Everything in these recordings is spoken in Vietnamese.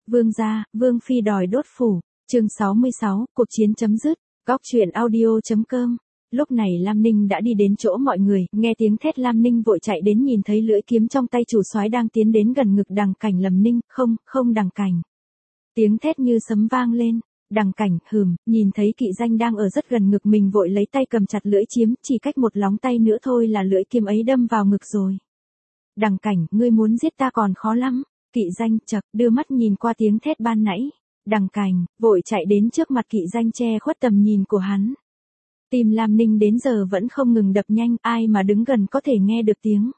Vương gia, Vương phi đòi đốt phủ. Chương 66, cuộc chiến chấm dứt. Góc truyện audio.com. Lúc này Lam Ninh đã đi đến chỗ mọi người, nghe tiếng thét Lam Ninh vội chạy đến nhìn thấy lưỡi kiếm trong tay chủ soái đang tiến đến gần ngực Đằng Cảnh Lầm Ninh, không Đằng Cảnh. Tiếng thét như sấm vang lên, Đằng Cảnh, nhìn thấy Kỵ Danh đang ở rất gần ngực mình vội lấy tay cầm chặt lưỡi kiếm, chỉ cách một lóng tay nữa thôi là lưỡi kiếm ấy đâm vào ngực rồi. Đằng Cảnh, ngươi muốn giết ta còn khó lắm. Kỵ Danh chậc, đưa mắt nhìn qua tiếng thét ban nãy. Đằng Cảnh, vội chạy đến trước mặt Kỵ Danh che khuất tầm nhìn của hắn. Tim Lam Ninh đến giờ vẫn không ngừng đập nhanh, ai mà đứng gần có thể nghe được tiếng.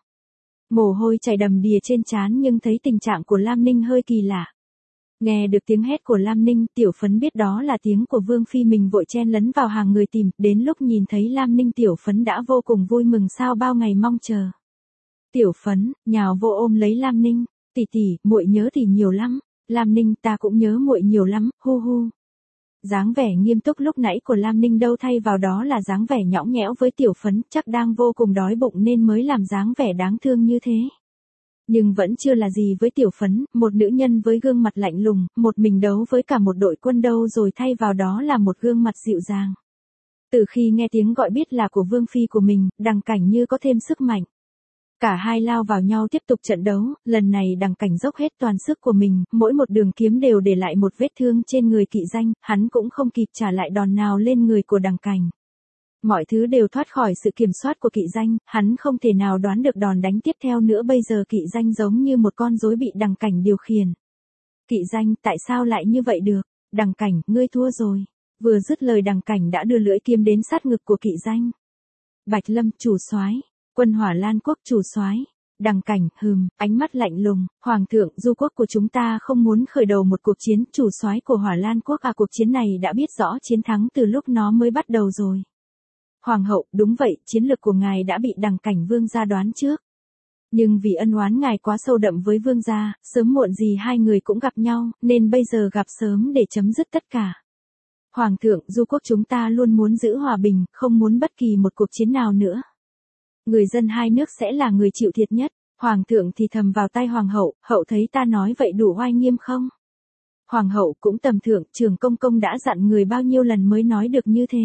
Mồ hôi chảy đầm đìa trên trán nhưng thấy tình trạng của Lam Ninh hơi kỳ lạ. Nghe được tiếng hét của Lam Ninh, Tiểu Phấn biết đó là tiếng của Vương phi mình vội chen lấn vào hàng người tìm, đến lúc nhìn thấy Lam Ninh Tiểu Phấn đã vô cùng vui mừng sao bao ngày mong chờ. Tiểu Phấn, nhào vô ôm lấy Lam Ninh, tỷ tỷ, muội nhớ tỷ nhiều lắm. Lam Ninh, ta cũng nhớ muội nhiều lắm, hu hu. Dáng vẻ nghiêm túc lúc nãy của Lam Ninh đâu thay vào đó là dáng vẻ nhõng nhẽo với Tiểu Phấn, chắc đang vô cùng đói bụng nên mới làm dáng vẻ đáng thương như thế. Nhưng vẫn chưa là gì với Tiểu Phấn, một nữ nhân với gương mặt lạnh lùng, một mình đấu với cả một đội quân đâu rồi thay vào đó là một gương mặt dịu dàng. Từ khi nghe tiếng gọi biết là của Vương phi của mình, Đằng Cảnh như có thêm sức mạnh. Cả hai lao vào nhau tiếp tục trận đấu, lần này Đằng Cảnh dốc hết toàn sức của mình, mỗi một đường kiếm đều để lại một vết thương trên người Kỵ Danh, hắn cũng không kịp trả lại đòn nào lên người của Đằng Cảnh. Mọi thứ đều thoát khỏi sự kiểm soát của Kỵ Danh, hắn không thể nào đoán được đòn đánh tiếp theo nữa, bây giờ Kỵ Danh giống như một con rối bị Đằng Cảnh điều khiển. Kỵ Danh, tại sao lại như vậy được? Đằng Cảnh, ngươi thua rồi. Vừa dứt lời Đằng Cảnh đã đưa lưỡi kiếm đến sát ngực của Kỵ Danh. Bạch Lâm, chủ soái. Quân Hỏa Lan quốc chủ soái. Đằng Cảnh, ánh mắt lạnh lùng, Hoàng thượng, Du quốc của chúng ta không muốn khởi đầu một cuộc chiến, chủ soái của Hỏa Lan quốc cuộc chiến này đã biết rõ chiến thắng từ lúc nó mới bắt đầu rồi. Hoàng hậu, đúng vậy, chiến lược của ngài đã bị Đằng Cảnh vương gia đoán trước. Nhưng vì ân oán ngài quá sâu đậm với vương gia, sớm muộn gì hai người cũng gặp nhau, nên bây giờ gặp sớm để chấm dứt tất cả. Hoàng thượng, Du quốc chúng ta luôn muốn giữ hòa bình, không muốn bất kỳ một cuộc chiến nào nữa. Người dân hai nước sẽ là người chịu thiệt nhất. Hoàng thượng thì thầm vào tai hoàng hậu, hậu thấy ta nói vậy đủ oai nghiêm không? Hoàng hậu cũng tầm thượng, Trường Công Công đã dặn người bao nhiêu lần mới nói được như thế.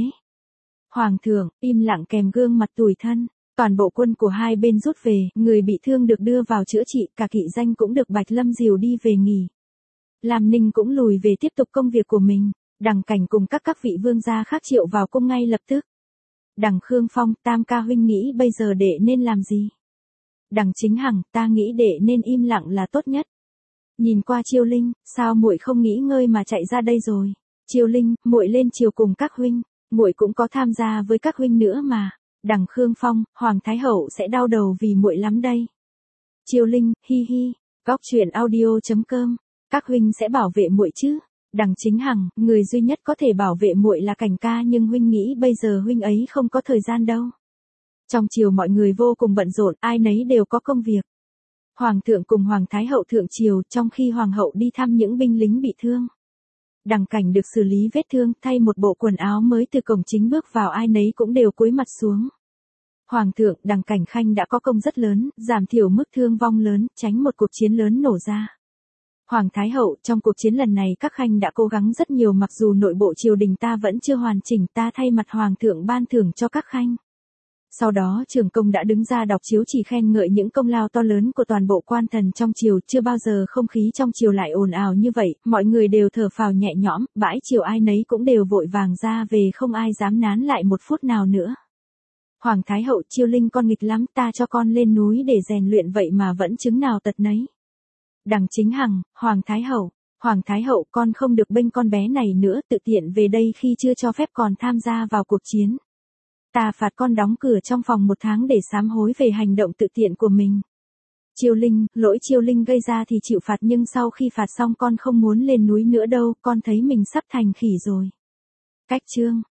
Hoàng thượng, im lặng kèm gương mặt tủi thân. Toàn bộ quân của hai bên rút về, người bị thương được đưa vào chữa trị, cả Kỵ Danh cũng được Bạch Lâm dìu đi về nghỉ. Lam Ninh cũng lùi về tiếp tục công việc của mình. Đằng Cảnh cùng các vị vương gia khác triệu vào cung ngay lập tức. Đằng Khương Phong, Tam ca huynh nghĩ bây giờ đệ nên làm gì? Đằng Chính Hằng, ta nghĩ đệ nên im lặng là tốt nhất. Nhìn qua Chiêu Linh, sao muội không nghỉ ngơi mà chạy ra đây rồi? Chiêu Linh, muội lên chiều cùng các huynh, muội cũng có tham gia với các huynh nữa mà. Đằng Khương Phong, Hoàng Thái hậu sẽ đau đầu vì muội lắm đây. Chiêu Linh, hi hi. Góc truyện audio.com. Các huynh sẽ bảo vệ muội chứ? Đằng Chính Hằng, người duy nhất có thể bảo vệ muội là Cảnh ca, nhưng huynh nghĩ bây giờ huynh ấy không có thời gian đâu. Trong triều mọi người vô cùng bận rộn, ai nấy đều có công việc. Hoàng thượng cùng Hoàng Thái hậu thượng triều, trong khi hoàng hậu đi thăm những binh lính bị thương. Đằng Cảnh được xử lý vết thương, thay một bộ quần áo mới từ cổng chính bước vào, ai nấy cũng đều cúi mặt xuống. Hoàng thượng, Đằng Cảnh khanh đã có công rất lớn, giảm thiểu mức thương vong lớn, tránh một cuộc chiến lớn nổ ra. Hoàng Thái hậu, trong cuộc chiến lần này các khanh đã cố gắng rất nhiều, mặc dù nội bộ triều đình ta vẫn chưa hoàn chỉnh, ta thay mặt hoàng thượng ban thưởng cho các khanh. Sau đó Trường Công đã đứng ra đọc chiếu chỉ khen ngợi những công lao to lớn của toàn bộ quan thần trong triều, chưa bao giờ không khí trong triều lại ồn ào như vậy, mọi người đều thở phào nhẹ nhõm, bãi triều ai nấy cũng đều vội vàng ra về, không ai dám nán lại một phút nào nữa. Hoàng Thái hậu, Chiêu Linh con nghịch lắm, ta cho con lên núi để rèn luyện vậy mà vẫn chứng nào tật nấy. Đằng Chính Hằng, Hoàng Thái hậu, con không được bênh con bé này nữa, tự tiện về đây khi chưa cho phép còn tham gia vào cuộc chiến. Ta phạt con đóng cửa trong phòng 1 tháng để sám hối về hành động tự tiện của mình. Chiêu Linh, lỗi Chiêu Linh gây ra thì chịu phạt, nhưng sau khi phạt xong con không muốn lên núi nữa đâu, con thấy mình sắp thành khỉ rồi. Cách chương.